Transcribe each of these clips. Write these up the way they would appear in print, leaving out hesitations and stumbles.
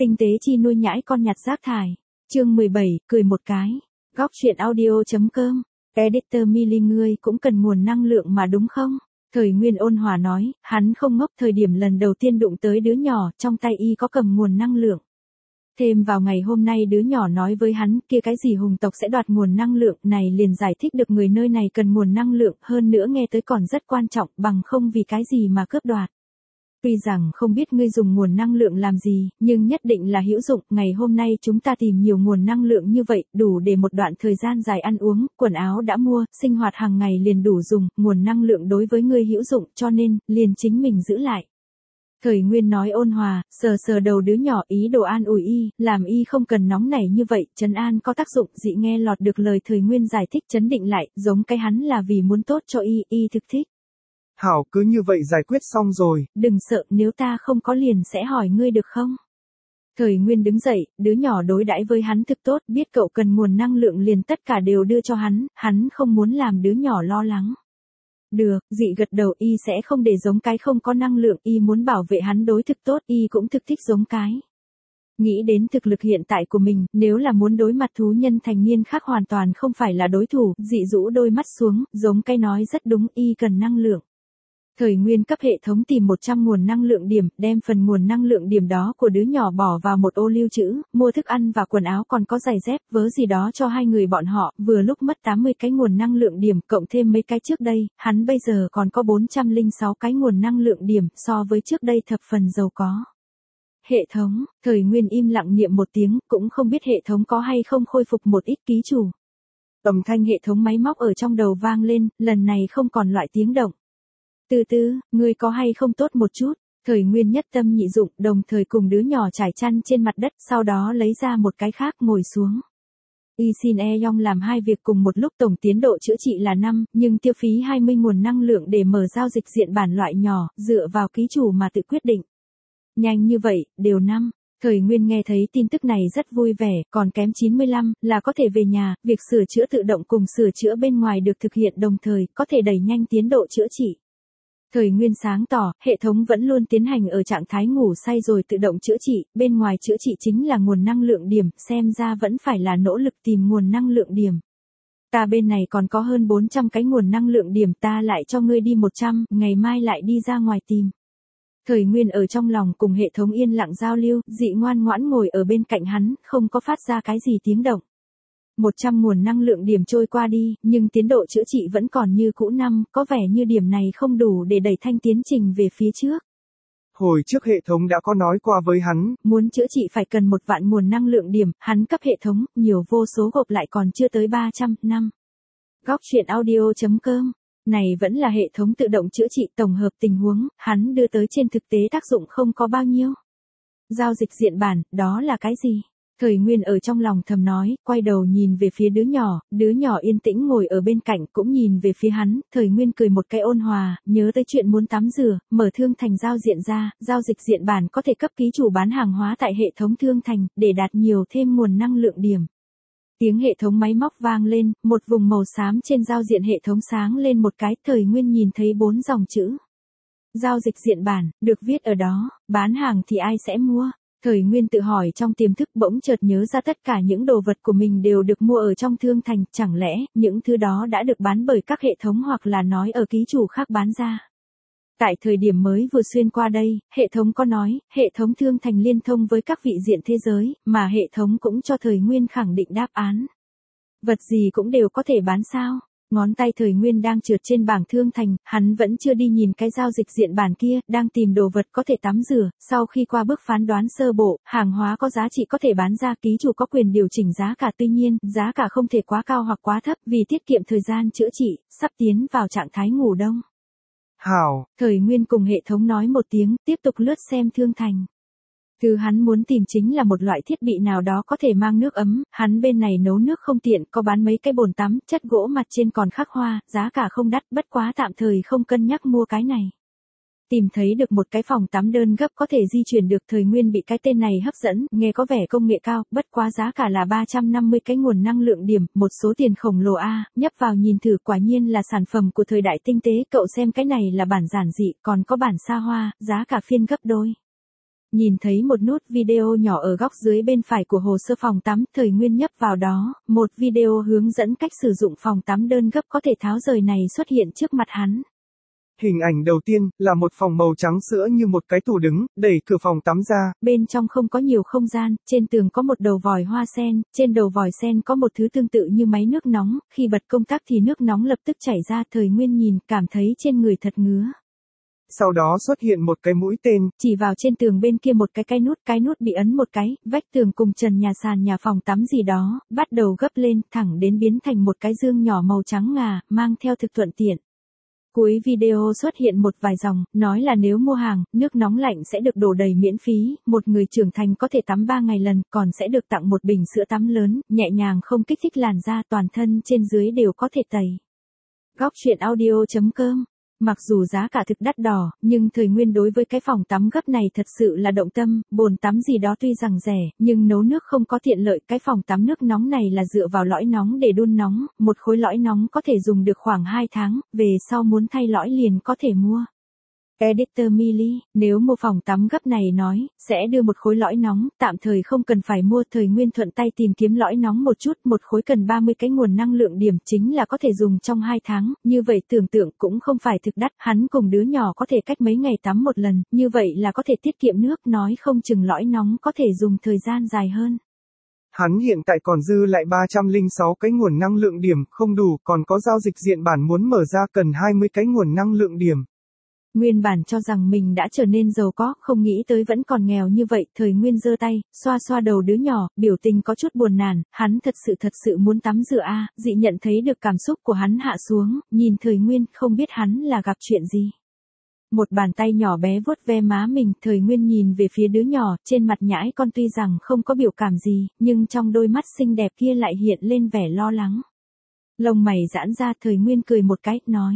Tinh tế chi nuôi nhãi con nhặt rác thải. Chương 17, cười một cái. Góc truyện audio.com. Editor Milly, ngươi cũng cần nguồn năng lượng mà đúng không? Thời Nguyên ôn hòa nói, hắn không ngốc. Thời điểm lần đầu tiên đụng tới đứa nhỏ, trong tay y có cầm nguồn năng lượng. Thêm vào ngày hôm nay đứa nhỏ nói với hắn, kia cái gì hùng tộc sẽ đoạt nguồn năng lượng này, liền giải thích được người nơi này cần nguồn năng lượng, hơn nữa nghe tới còn rất quan trọng, bằng không vì cái gì mà cướp đoạt. Tuy rằng không biết ngươi dùng nguồn năng lượng làm gì, nhưng nhất định là hữu dụng. Ngày hôm nay chúng ta tìm nhiều nguồn năng lượng như vậy, đủ để một đoạn thời gian dài ăn uống, quần áo đã mua, sinh hoạt hàng ngày liền đủ dùng. Nguồn năng lượng đối với ngươi hữu dụng, cho nên, liền chính mình giữ lại. Thời Nguyên nói ôn hòa, sờ sờ đầu đứa nhỏ, ý đồ an ủi y, làm y không cần nóng nảy như vậy. Trấn an có tác dụng. Dị nghe lọt được lời Thời Nguyên giải thích, chấn định lại, giống cái hắn là vì muốn tốt cho y thực thích. Hảo, cứ như vậy giải quyết xong rồi. Đừng sợ, nếu ta không có liền sẽ hỏi ngươi được không? Thời Nguyên đứng dậy, đứa nhỏ đối đãi với hắn thực tốt, biết cậu cần nguồn năng lượng liền tất cả đều đưa cho hắn không muốn làm đứa nhỏ lo lắng. Được, dị gật đầu, y sẽ không để giống cái không có năng lượng, y muốn bảo vệ hắn đối thực tốt, y cũng thực thích giống cái. Nghĩ đến thực lực hiện tại của mình, nếu là muốn đối mặt thú nhân thành niên khác hoàn toàn không phải là đối thủ. Dị rũ đôi mắt xuống, giống cái nói rất đúng, y cần năng lượng. Thời Nguyên cấp hệ thống tìm 100 nguồn năng lượng điểm, đem phần nguồn năng lượng điểm đó của đứa nhỏ bỏ vào một ô lưu trữ, mua thức ăn và quần áo, còn có giày dép, vớ gì đó cho hai người bọn họ, vừa lúc mất 80 cái nguồn năng lượng điểm, cộng thêm mấy cái trước đây, hắn bây giờ còn có 406 cái nguồn năng lượng điểm, so với trước đây thập phần giàu có. Hệ thống, Thời Nguyên im lặng niệm một tiếng, cũng không biết hệ thống có hay không khôi phục một ít ký chủ. Âm thanh hệ thống máy móc ở trong đầu vang lên, lần này không còn loại tiếng động. Từ từ, ngươi có hay không tốt một chút? Thời Nguyên nhất tâm nhị dụng, đồng thời cùng đứa nhỏ trải chăn trên mặt đất, sau đó lấy ra một cái khác ngồi xuống. Y xin Yong làm hai việc cùng một lúc, tổng tiến độ chữa trị là 5, nhưng tiêu phí 20 nguồn năng lượng để mở giao dịch diện bản loại nhỏ, dựa vào ký chủ mà tự quyết định. Nhanh như vậy, đều 5. Thời Nguyên nghe thấy tin tức này rất vui vẻ, còn kém 95, là có thể về nhà, việc sửa chữa tự động cùng sửa chữa bên ngoài được thực hiện đồng thời, có thể đẩy nhanh tiến độ chữa trị. Thời Nguyên sáng tỏ, hệ thống vẫn luôn tiến hành ở trạng thái ngủ say rồi tự động chữa trị, bên ngoài chữa trị chính là nguồn năng lượng điểm, xem ra vẫn phải là nỗ lực tìm nguồn năng lượng điểm. Ta bên này còn có hơn 400 cái nguồn năng lượng điểm, ta lại cho ngươi đi 100, ngày mai lại đi ra ngoài tìm. Thời Nguyên ở trong lòng cùng hệ thống yên lặng giao lưu, dị ngoan ngoãn ngồi ở bên cạnh hắn, không có phát ra cái gì tiếng động. 100 nguồn năng lượng điểm trôi qua đi, nhưng tiến độ chữa trị vẫn còn như cũ 5, có vẻ như điểm này không đủ để đẩy thanh tiến trình về phía trước. Hồi trước hệ thống đã có nói qua với hắn, muốn chữa trị phải cần 1 vạn nguồn năng lượng điểm, hắn cấp hệ thống, nhiều vô số gộp lại còn chưa tới 300 năm. Góc truyện audio.com. Này vẫn là hệ thống tự động chữa trị tổng hợp tình huống, hắn đưa tới trên thực tế tác dụng không có bao nhiêu. Giao dịch diện bản, đó là cái gì? Thời Nguyên ở trong lòng thầm nói, quay đầu nhìn về phía đứa nhỏ yên tĩnh ngồi ở bên cạnh cũng nhìn về phía hắn. Thời Nguyên cười một cái ôn hòa, nhớ tới chuyện muốn tắm rửa, mở thương thành giao diện ra, giao dịch diện bản có thể cấp ký chủ bán hàng hóa tại hệ thống thương thành, để đạt nhiều thêm nguồn năng lượng điểm. Tiếng hệ thống máy móc vang lên, một vùng màu xám trên giao diện hệ thống sáng lên một cái, Thời Nguyên nhìn thấy 4 dòng chữ. Giao dịch diện bản, được viết ở đó, bán hàng thì ai sẽ mua? Thời Nguyên tự hỏi trong tiềm thức, bỗng chợt nhớ ra tất cả những đồ vật của mình đều được mua ở trong thương thành, chẳng lẽ những thứ đó đã được bán bởi các hệ thống hoặc là nói ở ký chủ khác bán ra. Tại thời điểm mới vừa xuyên qua đây, hệ thống có nói, hệ thống thương thành liên thông với các vị diện thế giới, mà hệ thống cũng cho Thời Nguyên khẳng định đáp án. Vật gì cũng đều có thể bán sao? Ngón tay Thời Nguyên đang trượt trên bảng thương thành, hắn vẫn chưa đi nhìn cái giao dịch diện bản kia, đang tìm đồ vật có thể tắm rửa, sau khi qua bước phán đoán sơ bộ, hàng hóa có giá trị có thể bán ra, ký chủ có quyền điều chỉnh giá cả, tuy nhiên, giá cả không thể quá cao hoặc quá thấp, vì tiết kiệm thời gian chữa trị, sắp tiến vào trạng thái ngủ đông. Hảo. Thời Nguyên cùng hệ thống nói một tiếng, tiếp tục lướt xem thương thành. Thứ hắn muốn tìm chính là một loại thiết bị nào đó có thể mang nước ấm, hắn bên này nấu nước không tiện, có bán mấy cái bồn tắm, chất gỗ mặt trên còn khắc hoa, giá cả không đắt, bất quá tạm thời không cân nhắc mua cái này. Tìm thấy được một cái phòng tắm đơn gấp có thể di chuyển được, Thời Nguyên bị cái tên này hấp dẫn, nghe có vẻ công nghệ cao, bất quá giá cả là 350 cái nguồn năng lượng điểm, một số tiền khổng lồ a, nhấp vào nhìn thử quả nhiên là sản phẩm của thời đại tinh tế, cậu xem cái này là bản giản dị, còn có bản xa hoa, giá cả phiên gấp đôi. Nhìn thấy một nút video nhỏ ở góc dưới bên phải của hồ sơ phòng tắm, Thời Nguyên nhấp vào đó, một video hướng dẫn cách sử dụng phòng tắm đơn gấp có thể tháo rời này xuất hiện trước mặt hắn. Hình ảnh đầu tiên là một phòng màu trắng sữa như một cái tủ đứng, đẩy cửa phòng tắm ra. Bên trong không có nhiều không gian, trên tường có một đầu vòi hoa sen, trên đầu vòi sen có một thứ tương tự như máy nước nóng, khi bật công tắc thì nước nóng lập tức chảy ra. Thời Nguyên nhìn, cảm thấy trên người thật ngứa. Sau đó xuất hiện một cái mũi tên, chỉ vào trên tường bên kia một cái nút bị ấn một cái, vách tường cùng trần nhà sàn nhà phòng tắm gì đó, bắt đầu gấp lên, thẳng đến biến thành một cái dương nhỏ màu trắng ngà, mang theo thực thuận tiện. Cuối video xuất hiện một vài dòng, nói là nếu mua hàng, nước nóng lạnh sẽ được đổ đầy miễn phí, một người trưởng thành có thể tắm 3 ngày lần, còn sẽ được tặng một bình sữa tắm lớn, nhẹ nhàng không kích thích làn da, toàn thân trên dưới đều có thể tẩy. Góc truyện audio.com. Mặc dù giá cả thực đắt đỏ, nhưng Thời Nguyên đối với cái phòng tắm gấp này thật sự là động tâm, bồn tắm gì đó tuy rằng rẻ, nhưng nấu nước không có tiện lợi. Cái phòng tắm nước nóng này là dựa vào lõi nóng để đun nóng, một khối lõi nóng có thể dùng được khoảng 2 tháng, về sau muốn thay lõi liền có thể mua. Editor Mili, nếu mua phòng tắm gấp này nói, sẽ đưa một khối lõi nóng, tạm thời không cần phải mua. Thời Nguyên thuận tay tìm kiếm lõi nóng một chút, một khối cần 30 cái nguồn năng lượng điểm, chính là có thể dùng trong 2 tháng, như vậy tưởng tượng cũng không phải thực đắt, hắn cùng đứa nhỏ có thể cách mấy ngày tắm một lần, như vậy là có thể tiết kiệm nước, nói không chừng lõi nóng có thể dùng thời gian dài hơn. Hắn hiện tại còn dư lại 306 cái nguồn năng lượng điểm, không đủ, còn có giao dịch diện bản muốn mở ra cần 20 cái nguồn năng lượng điểm. Nguyên bản cho rằng mình đã trở nên giàu có, không nghĩ tới vẫn còn nghèo như vậy. Thời Nguyên giơ tay, xoa xoa đầu đứa nhỏ, biểu tình có chút buồn nản, hắn thật sự muốn tắm rửa a. Dị nhận thấy được cảm xúc của hắn hạ xuống, nhìn Thời Nguyên, không biết hắn là gặp chuyện gì. Một bàn tay nhỏ bé vuốt ve má mình, Thời Nguyên nhìn về phía đứa nhỏ, trên mặt nhãi con tuy rằng không có biểu cảm gì, nhưng trong đôi mắt xinh đẹp kia lại hiện lên vẻ lo lắng. Lông mày giãn ra, Thời Nguyên cười một cái, nói.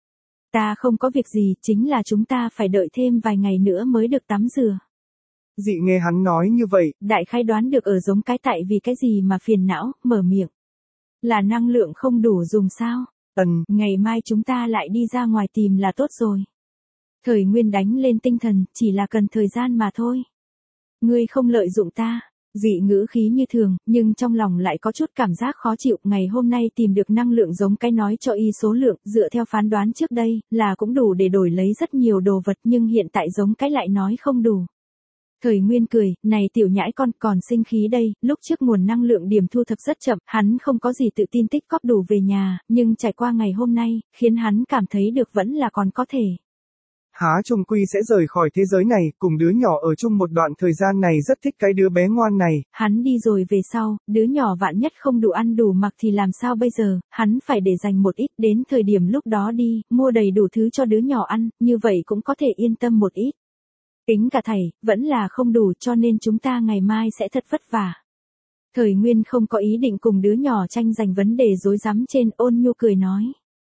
Ta không có việc gì, chính là chúng ta phải đợi thêm vài ngày nữa mới được tắm rửa. Dị nghe hắn nói như vậy, đại khái đoán được ở giống cái tại vì cái gì mà phiền não, mở miệng. Là năng lượng không đủ dùng sao? Ngày mai chúng ta lại đi ra ngoài tìm là tốt rồi. Thời Nguyên đánh lên tinh thần, chỉ là cần thời gian mà thôi. Ngươi không lợi dụng ta. Dị ngữ khí như thường, nhưng trong lòng lại có chút cảm giác khó chịu. Ngày hôm nay tìm được năng lượng giống cái nói cho y số lượng, dựa theo phán đoán trước đây, là cũng đủ để đổi lấy rất nhiều đồ vật, nhưng hiện tại giống cái lại nói không đủ. Thời Nguyên cười, này tiểu nhãi con còn sinh khí đây, lúc trước nguồn năng lượng điểm thu thập rất chậm, hắn không có gì tự tin tích góp đủ về nhà, nhưng trải qua ngày hôm nay, khiến hắn cảm thấy được vẫn là còn có thể. Há trung quy sẽ rời khỏi thế giới này, cùng đứa nhỏ ở chung một đoạn thời gian này rất thích cái đứa bé ngoan này. Hắn đi rồi về sau, đứa nhỏ vạn nhất không đủ ăn đủ mặc thì làm sao bây giờ, hắn phải để dành một ít, đến thời điểm lúc đó đi, mua đầy đủ thứ cho đứa nhỏ ăn, như vậy cũng có thể yên tâm một ít. Tính cả thầy, vẫn là không đủ cho nên chúng ta ngày mai sẽ thật vất vả. Thời Nguyên không có ý định cùng đứa nhỏ tranh giành vấn đề rối rắm trên, ôn nhu cười nói.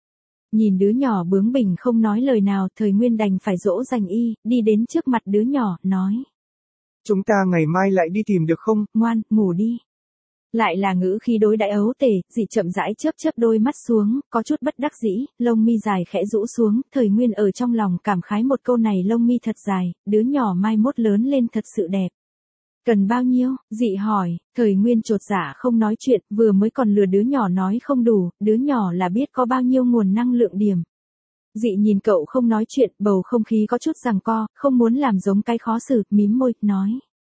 Nhìn đứa nhỏ bướng bỉnh không nói lời nào, Thời Nguyên đành phải dỗ dành y, đi đến trước mặt đứa nhỏ, nói. Chúng ta ngày mai lại đi tìm được không? Ngoan, ngủ đi. Lại là ngữ khí đối đãi ấu tể, Dị chậm rãi chớp đôi mắt xuống, có chút bất đắc dĩ, lông mi dài khẽ rũ xuống, Thời Nguyên ở trong lòng cảm khái một câu này, lông mi thật dài, đứa nhỏ mai mốt lớn lên thật sự đẹp. Cần bao nhiêu? Dị hỏi. Thời Nguyên chột dạ không nói chuyện, vừa mới còn lừa đứa nhỏ nói không đủ, đứa nhỏ là biết có bao nhiêu nguồn năng lượng điểm. Dị nhìn cậu không nói chuyện, bầu không khí có chút giằng co, không muốn làm giống cái khó xử, mím môi, nói.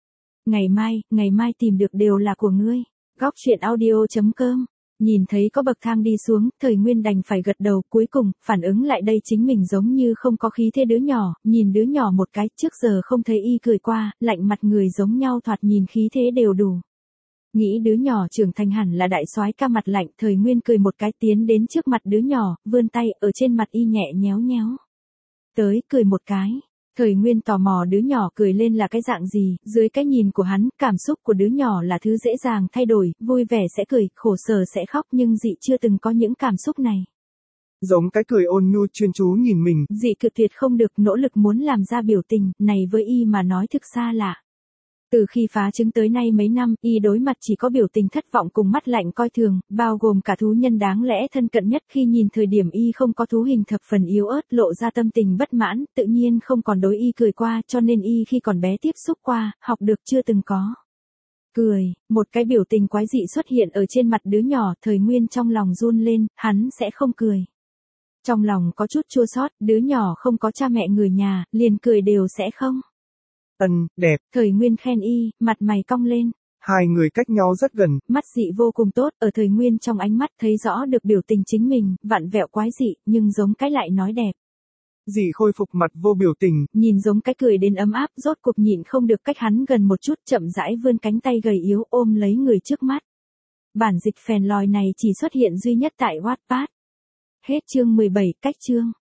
Ngày mai tìm được đều là của ngươi. Góc truyện audio.com. Nhìn thấy có bậc thang đi xuống, Thời Nguyên đành phải gật đầu, cuối cùng, phản ứng lại đây chính mình giống như không có khí thế đứa nhỏ, nhìn đứa nhỏ một cái, trước giờ không thấy y cười qua, lạnh mặt người giống nhau thoạt nhìn khí thế đều đủ. Nghĩ đứa nhỏ trưởng thành hẳn là đại soái ca mặt lạnh, Thời Nguyên cười một cái tiến đến trước mặt đứa nhỏ, vươn tay, ở trên mặt y nhẹ nhéo nhéo. Tới, cười một cái. Thời Nguyên tò mò đứa nhỏ cười lên là cái dạng gì, dưới cái nhìn của hắn, cảm xúc của đứa nhỏ là thứ dễ dàng thay đổi, vui vẻ sẽ cười, khổ sở sẽ khóc, nhưng Dị chưa từng có những cảm xúc này. Giống cái cười ôn nhu chuyên chú nhìn mình. Dị cự tuyệt không được, nỗ lực muốn làm ra biểu tình, này với y mà nói thực xa lạ. Từ khi phá trứng tới nay mấy năm, y đối mặt chỉ có biểu tình thất vọng cùng mắt lạnh coi thường, bao gồm cả thú nhân đáng lẽ thân cận nhất khi nhìn thời điểm y không có thú hình thập phần yếu ớt lộ ra tâm tình bất mãn, tự nhiên không còn đối y cười qua cho nên y khi còn bé tiếp xúc qua, học được chưa từng có. Cười, một cái biểu tình quái dị xuất hiện ở trên mặt đứa nhỏ, Thời Nguyên trong lòng run lên, hắn sẽ không cười. Trong lòng có chút chua xót, đứa nhỏ không có cha mẹ người nhà, liền cười đều sẽ không. Đẹp. Thời Nguyên khen y, mặt mày cong lên. Hai người cách nhau rất gần. Mắt dị vô cùng tốt, ở Thời Nguyên trong ánh mắt thấy rõ được biểu tình chính mình, vặn vẹo quái dị, nhưng giống cái lại nói đẹp. Dị khôi phục mặt vô biểu tình. Nhìn giống cái cười đến ấm áp, rốt cuộc nhịn không được cách hắn gần một chút, chậm rãi vươn cánh tay gầy yếu ôm lấy người trước mắt. Bản dịch phèn lòi này chỉ xuất hiện duy nhất tại Wattpad. Hết chương 17, cách chương.